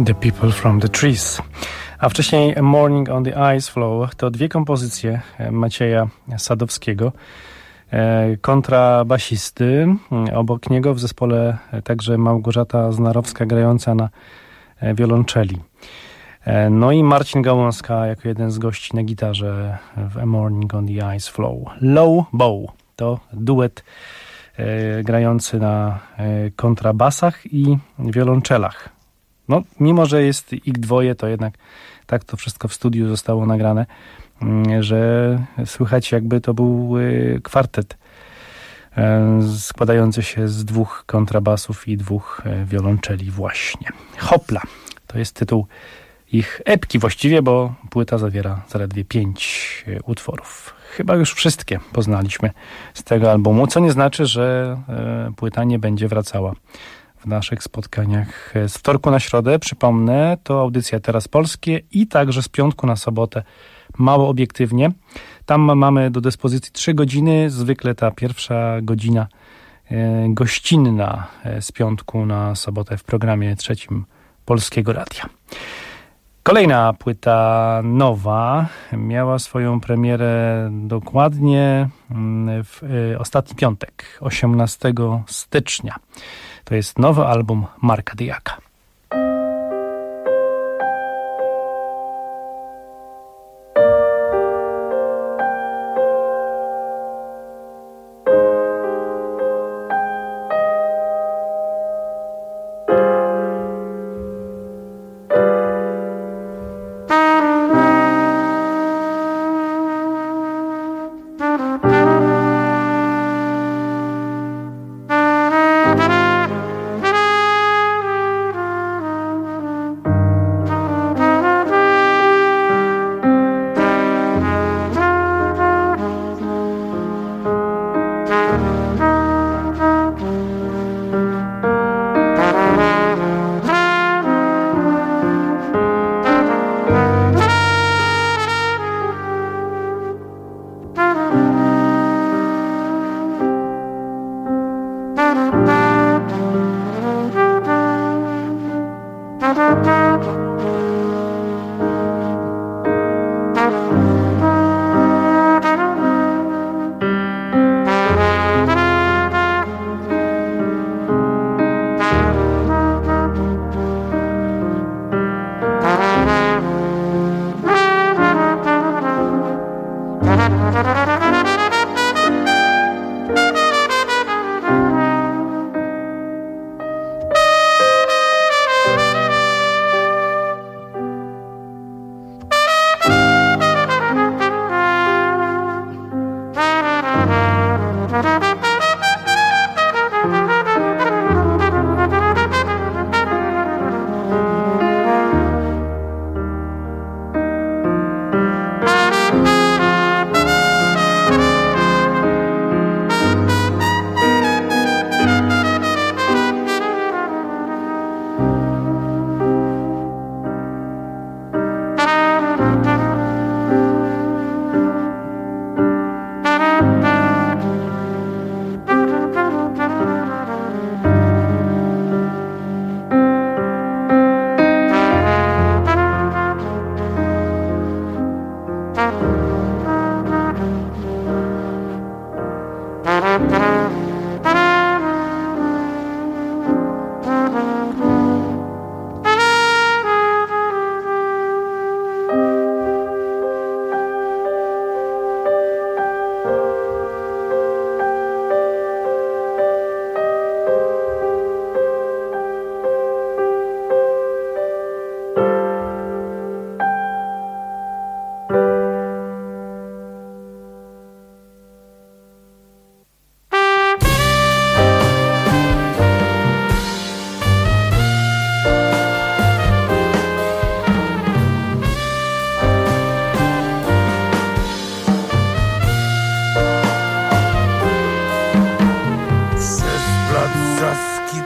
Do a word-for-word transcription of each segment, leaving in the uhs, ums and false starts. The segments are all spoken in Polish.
The People from the Trees. A wcześniej Morning on the Ice Flow to dwie kompozycje Macieja Sadowskiego, kontrabasisty. Obok niego w zespole także Małgorzata Znarowska grająca na wiolonczeli. No i Marcin Gałązka jako jeden z gości na gitarze w A Morning on the Ice Flow. Low Bow to duet grający na kontrabasach i wiolonczelach. No, mimo że jest ich dwoje, to jednak tak to wszystko w studiu zostało nagrane, że słychać jakby to był kwartet składający się z dwóch kontrabasów i dwóch wiolonczeli właśnie. Hopla, to jest tytuł ich epki właściwie, bo płyta zawiera zaledwie pięć utworów. Chyba już wszystkie poznaliśmy z tego albumu, co nie znaczy, że płyta nie będzie wracała w naszych spotkaniach z wtorku na środę. Przypomnę, to audycja Teraz Polskie i także z piątku na sobotę Mało Obiektywnie. Tam mamy do dyspozycji trzy godziny, zwykle ta pierwsza godzina e, gościnna e, z piątku na sobotę w programie trzecim Polskiego Radia. Kolejna płyta nowa miała swoją premierę dokładnie w e, ostatni piątek, osiemnastego stycznia. To jest nowy album Marka Dyjaka.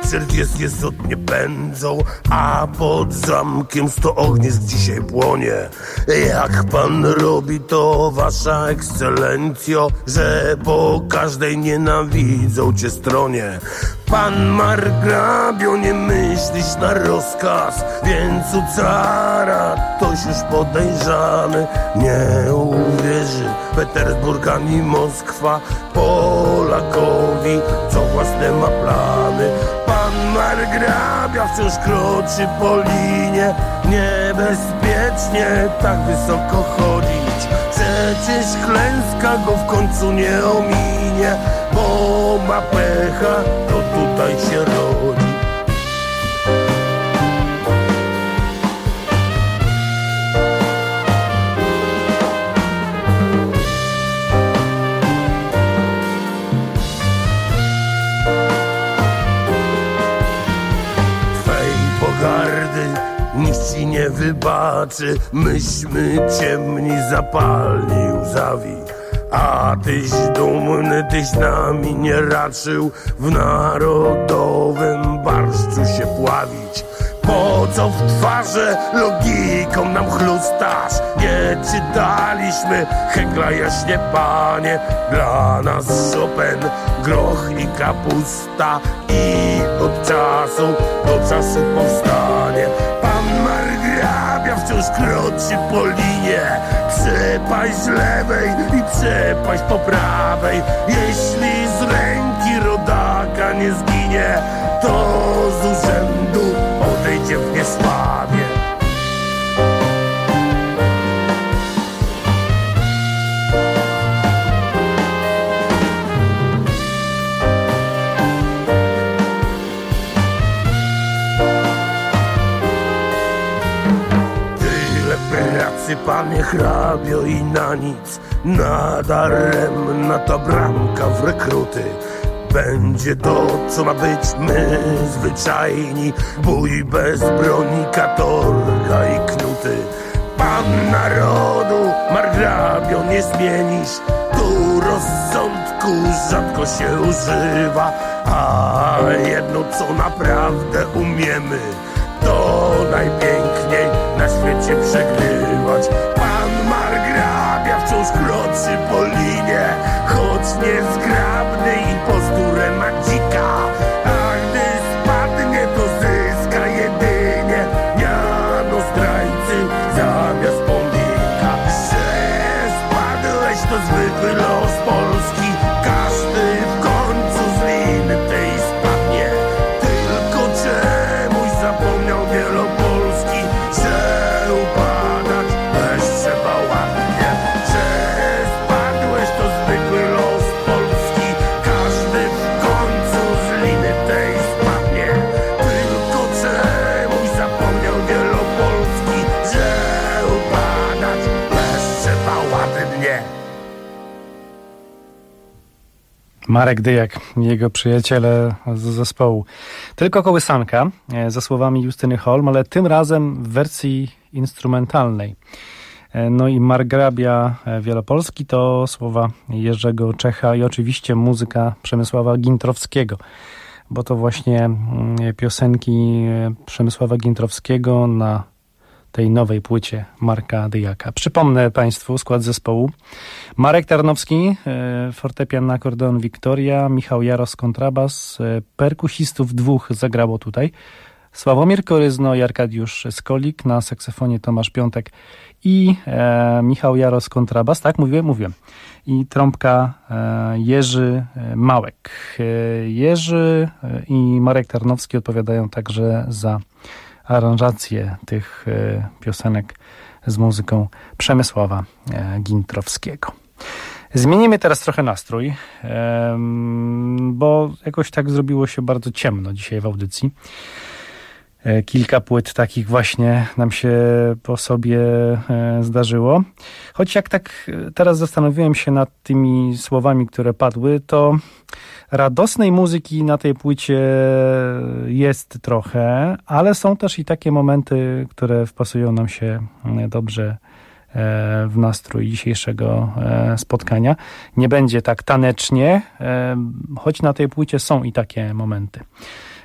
czerwiec niezodnie pędzą, a pod zamkiem sto ognisk dzisiaj płonie. Jak pan robi to, wasza ekscelencjo, że po każdej nienawidzą cię stronie. Pan margrabio, nie myślisz na rozkaz, więc u cara ktoś już podejrzany nie uwierzy. Petersburg ani Moskwa Polakowi, co własne ma plany. Pan margrabia wciąż kroczy po linie, niebezpiecznie tak wysoko chodzić. Przecież klęska go w końcu nie ominie, bo ma pecha, to tutaj się rodzi. Twej pogardy nikt ci nie wybaczy, myśmy ciemni, zapalni, łzawi. A tyś dumny, tyś nami nie raczył w narodowym barszczu się pławić. Po co w twarze logiką nam chlustasz? Nie czytaliśmy Hegla, jaśnie panie. Dla nas Chopin, groch i kapusta, i od czasu do czasu powstanie. Pan margrabia wciąż kroczy po linie, przepaść lewej i przepaść po prawej. Jeśli z ręki rodaka nie zginie, to z urzędu odejdzie w niesławie. Pracy, panie hrabio, i na nic, nadaremna ta bramka w rekruty. Będzie to, co ma być, my zwyczajni, bój bez broni, katorga i knuty. Pan narodu, margrabio, nie zmienisz, tu rozsądku rzadko się używa, a jedno, co naprawdę umiemy, to najpiękniej na świecie przegrywać. Pan margrabia wciąż kroczy po linie, choć niezgrabny i posturę ma dzika. A gdy spadnie, to zyska jedynie miano zdrajcy zamiast pomnika. Że spadłeś, to zwykły los Polski, każdy w końcu z liny tej spadnie. Tylko czemuś zapomniał Wielopolski, że upadać też trzeba ładnie. Że spadłeś, to zwykły los Polski, każdy w końcu z liny tej spadnie. Tylko czemuś zapomniał Wielopolski, że upadać też trzeba ładnie. Marek Dyjak i jego przyjaciele z zespołu Tylko kołysanka, ze słowami Justyny Holm, ale tym razem w wersji instrumentalnej. No i Margrabia Wielopolski to słowa Jerzego Czecha i oczywiście muzyka Przemysława Gintrowskiego, bo to właśnie piosenki Przemysława Gintrowskiego na tej nowej płycie Marka Dyjaka. Przypomnę Państwu skład zespołu. Marek Tarnowski, fortepian, akordeon Wiktoria, Michał Jaros, kontrabas, perkusistów dwóch zagrało tutaj. Sławomir Koryzno i Arkadiusz Skolik, na saksofonie Tomasz Piątek i e, Michał Jaros, kontrabas, tak mówiłem? Mówiłem. I trąbka e, Jerzy Małek. E, Jerzy i Marek Tarnowski odpowiadają także za aranżację tych e, piosenek z muzyką Przemysława e, Gintrowskiego. Zmienimy teraz trochę nastrój, e, bo jakoś tak zrobiło się bardzo ciemno dzisiaj w audycji. E, kilka płyt takich właśnie nam się po sobie e, zdarzyło. Choć jak tak teraz zastanowiłem się nad tymi słowami, które padły, to radosnej muzyki na tej płycie jest trochę, ale są też i takie momenty, które wpasują nam się dobrze w nastrój dzisiejszego spotkania. Nie będzie tak tanecznie, choć na tej płycie są i takie momenty.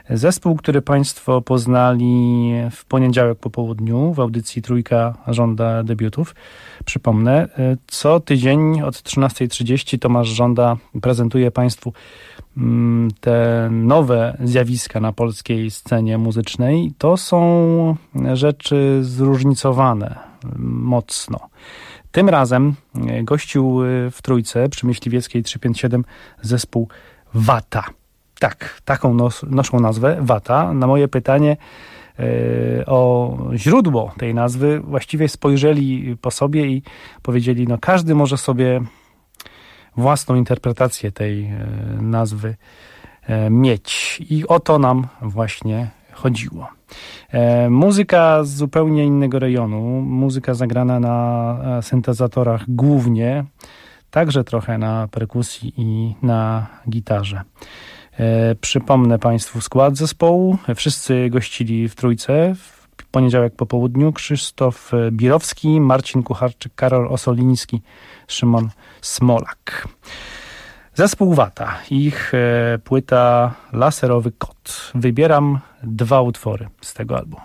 Zespół, który Państwo poznali w poniedziałek po południu w audycji Trójka żąda debiutów. Przypomnę, co tydzień od trzynastej trzydzieści Tomasz Żąda prezentuje Państwu te nowe zjawiska na polskiej scenie muzycznej. To są rzeczy zróżnicowane mocno. Tym razem gościł w Trójce przy Myśliwieckiej trzysta pięćdziesiąt siedem zespół Wata. Tak, taką nos, noszą nazwę, Wata. Na moje pytanie yy, o źródło tej nazwy właściwie spojrzeli po sobie i powiedzieli, no każdy może sobie własną interpretację tej yy, nazwy yy, mieć. I o to nam właśnie chodziło. E, muzyka z zupełnie innego rejonu, muzyka zagrana na syntezatorach głównie, także trochę na perkusji i na gitarze. E, przypomnę Państwu skład zespołu. Wszyscy gościli w Trójce w poniedziałek po południu. Krzysztof Birowski, Marcin Kucharczyk, Karol Osoliński, Szymon Smolak. Zespół Wata, ich e, płyta Laserowy Kot. Wybieram dwa utwory z tego albumu.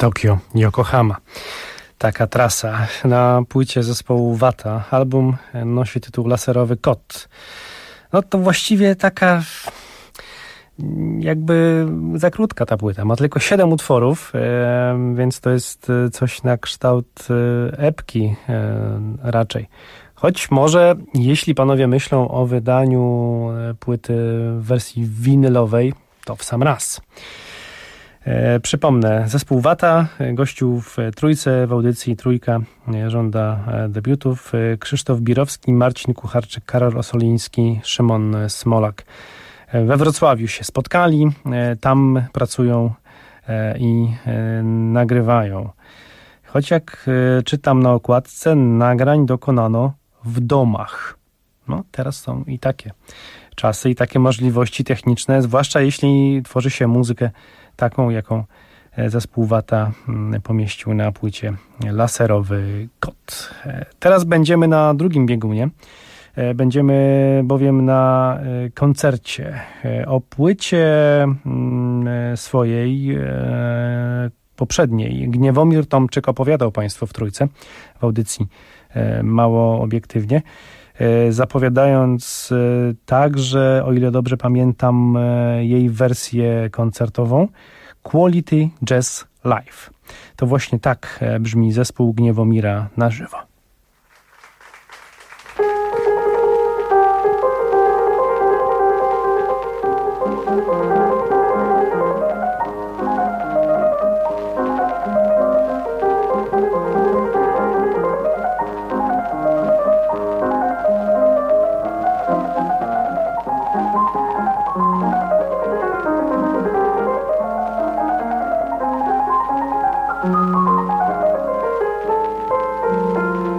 Tokio, Yokohama. Taka trasa. Na płycie zespołu Wata album nosi tytuł Laserowy Kot. No to właściwie taka jakby za krótka ta płyta. Ma tylko siedem utworów, więc to jest coś na kształt epki raczej. Choć może, jeśli panowie myślą o wydaniu płyty w wersji winylowej, to w sam raz. E, przypomnę, zespół Wata, gościł w trójce, w audycji Trójka żąda debiutów. Krzysztof Birowski, Marcin Kucharczyk, Karol Osoliński, Szymon Smolak. We Wrocławiu się spotkali, e, tam pracują e, i e, nagrywają. Choć jak e, czytam na okładce, nagrań dokonano w domach. No, teraz są i takie czasy, i takie możliwości techniczne, zwłaszcza jeśli tworzy się muzykę taką, jaką zespół Wata pomieścił na płycie Laserowy Kot. Teraz będziemy na drugim biegunie. Będziemy bowiem na koncercie. O płycie swojej poprzedniej Gniewomir Tomczyk opowiadał Państwu w Trójce w audycji Mało Obiektywnie, zapowiadając także, o ile dobrze pamiętam, jej wersję koncertową Quality Jazz Live. To właśnie tak brzmi zespół Gniewomira na żywo. Thank you.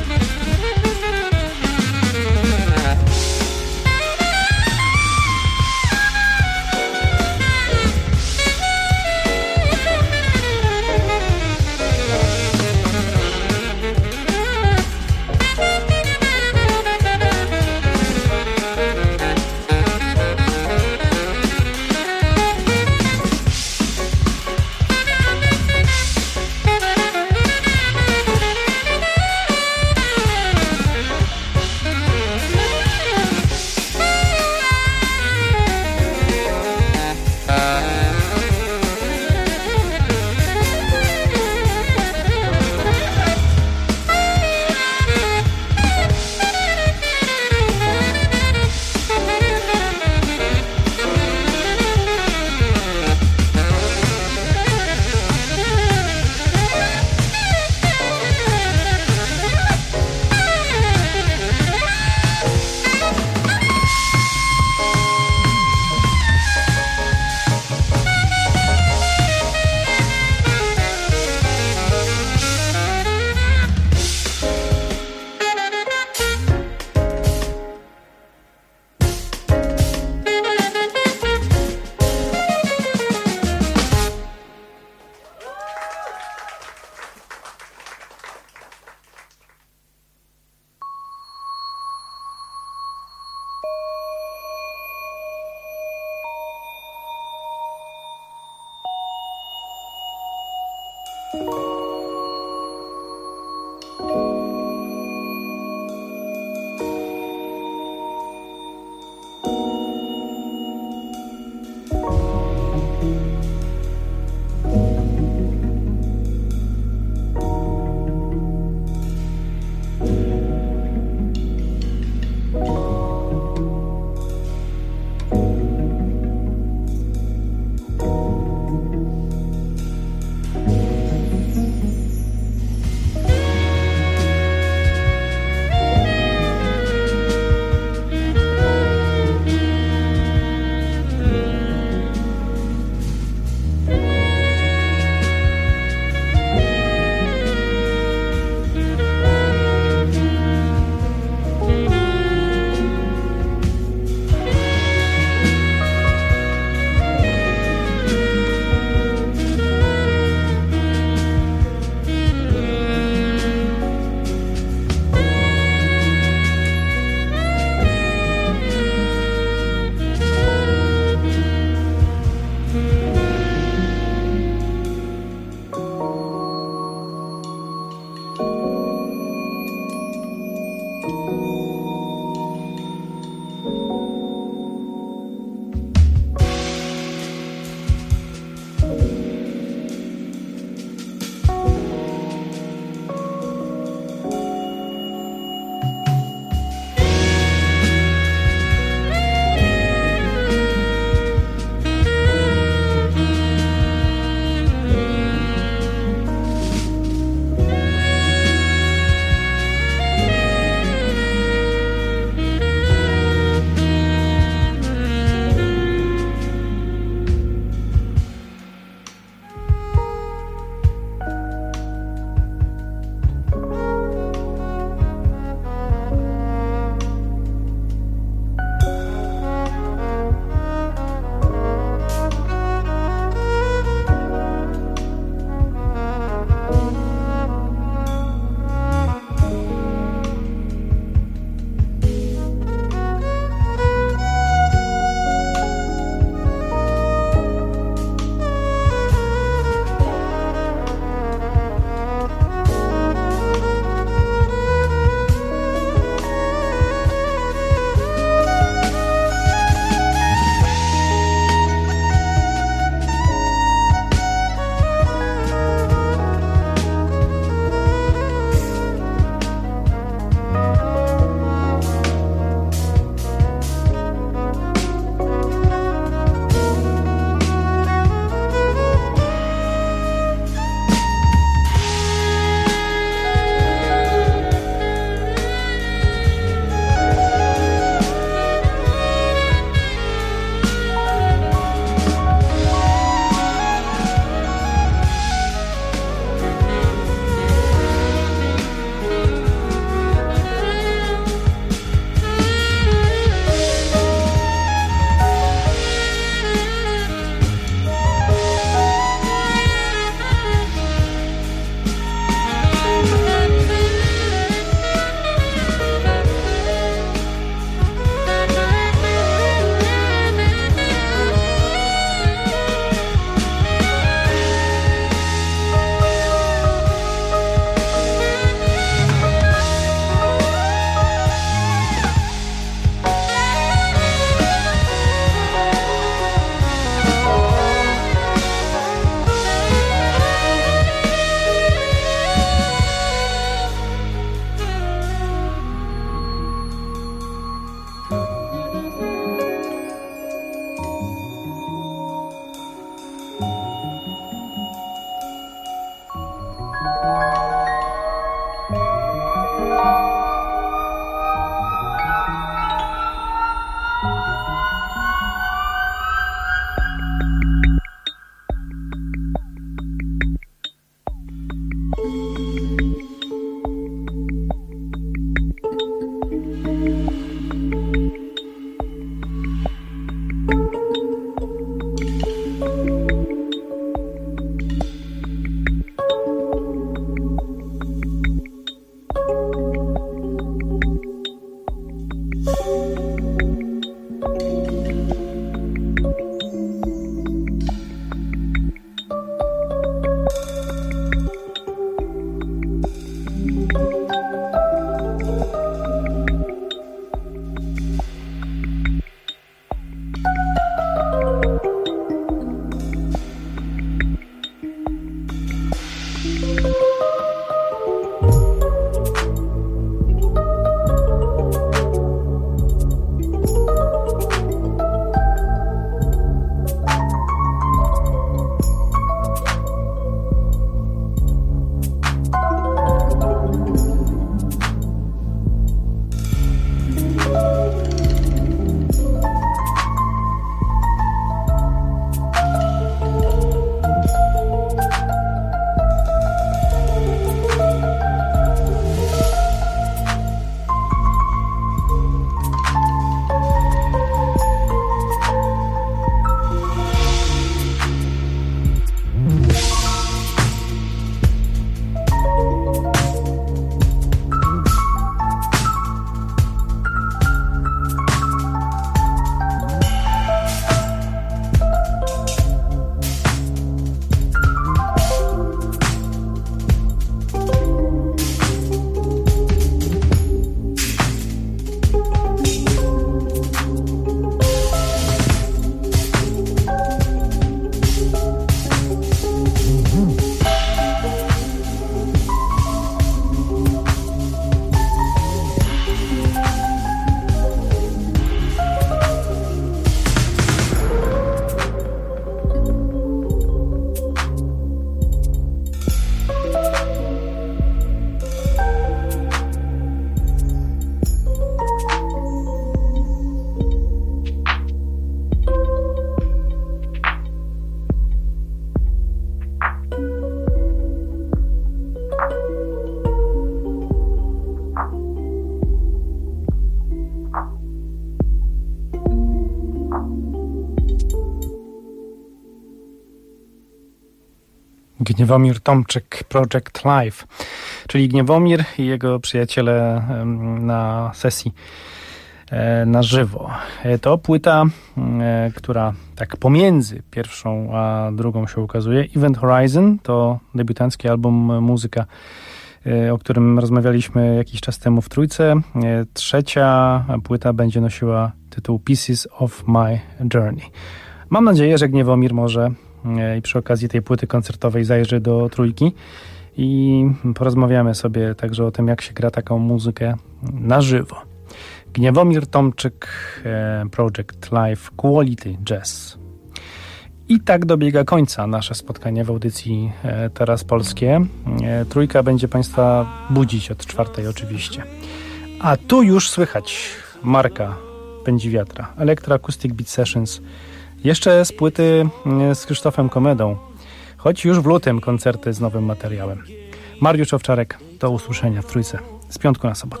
Gniewomir Tomczyk, Project Live, czyli Gniewomir i jego przyjaciele na sesji na żywo. To płyta, która tak pomiędzy pierwszą a drugą się ukazuje. Event Horizon to debiutancki album Muzyka, o którym rozmawialiśmy jakiś czas temu w Trójce. Trzecia płyta będzie nosiła tytuł Pieces of My Journey. Mam nadzieję, że Gniewomir może i przy okazji tej płyty koncertowej zajrzy do Trójki i porozmawiamy sobie także o tym, jak się gra taką muzykę na żywo. Gniewomir Tomczyk, Project Live, Quality Jazz. I tak dobiega końca nasze spotkanie w audycji Teraz Polskie. Trójka będzie Państwa budzić od czwartej oczywiście. A tu już słychać Marka Pędziwiatra, Electro Acoustic Beat Sessions. Jeszcze z płyty z Krzysztofem Komedą, choć już w lutym koncerty z nowym materiałem. Mariusz Owczarek, do usłyszenia w Trójce z piątku na sobotę.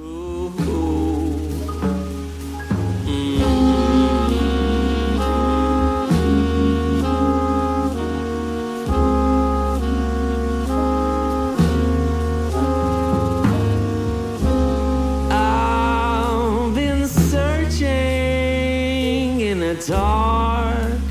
Dark,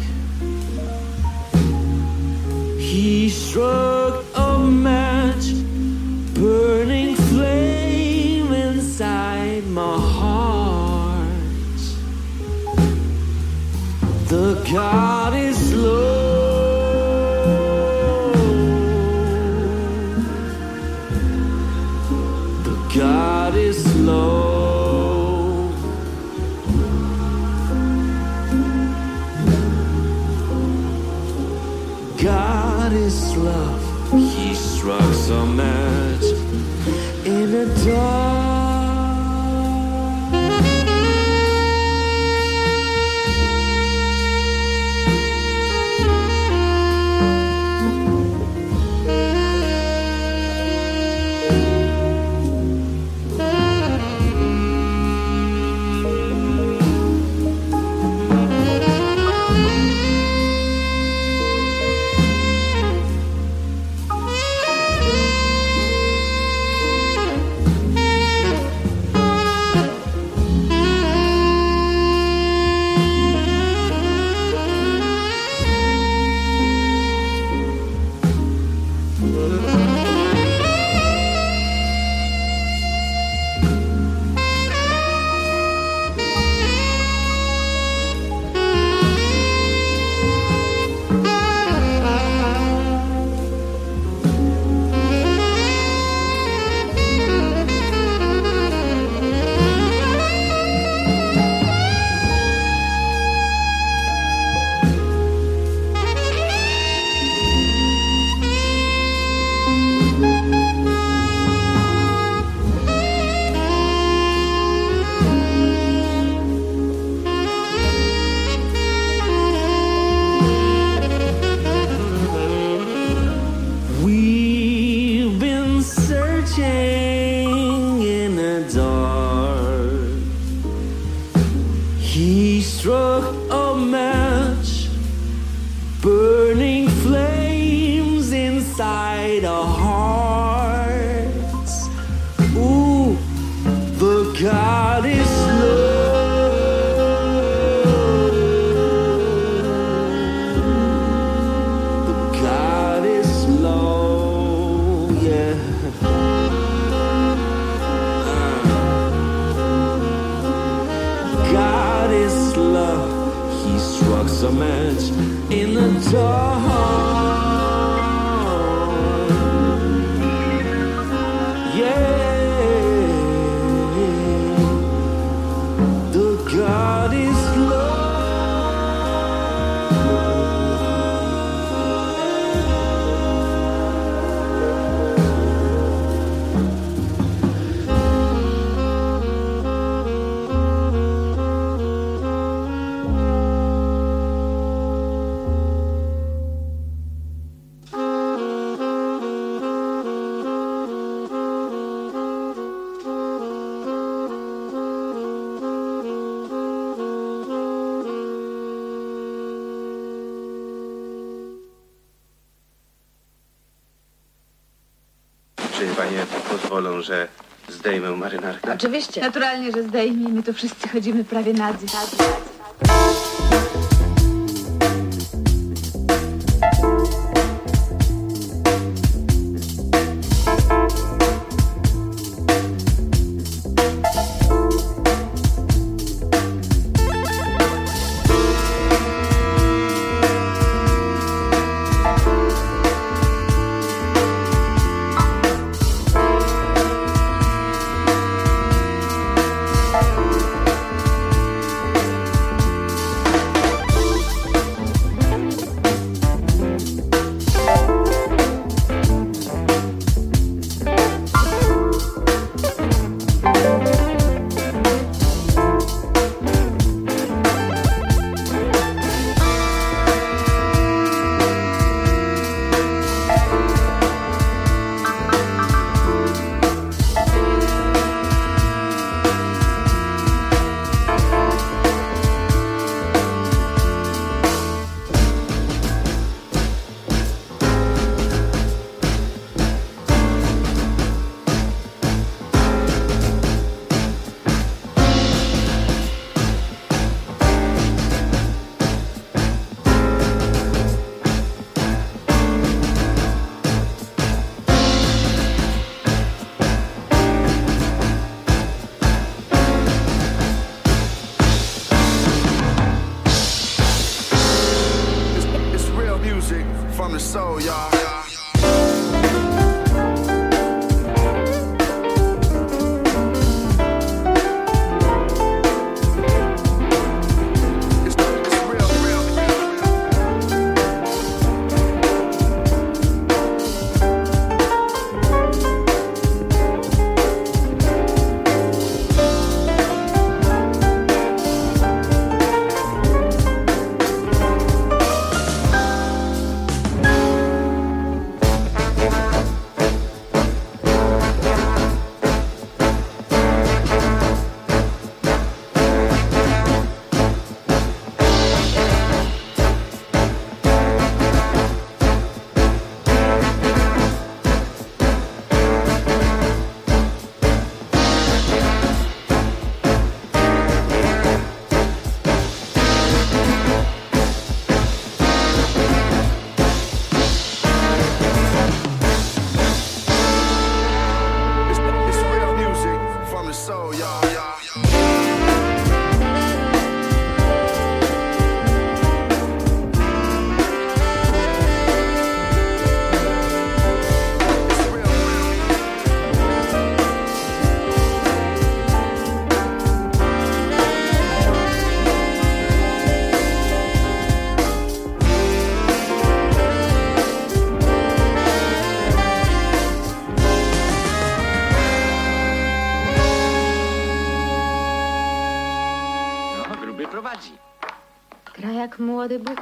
he struck a match, burning flame inside my heart. The God is low, the God is low. God is love, he struck a match in the dark. panie pozwolą, że zdejmę marynarkę? Oczywiście. Naturalnie, że zdejmij. My tu wszyscy chodzimy prawie nadzy. Gra jak młody Bóg.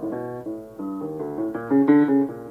Thank you.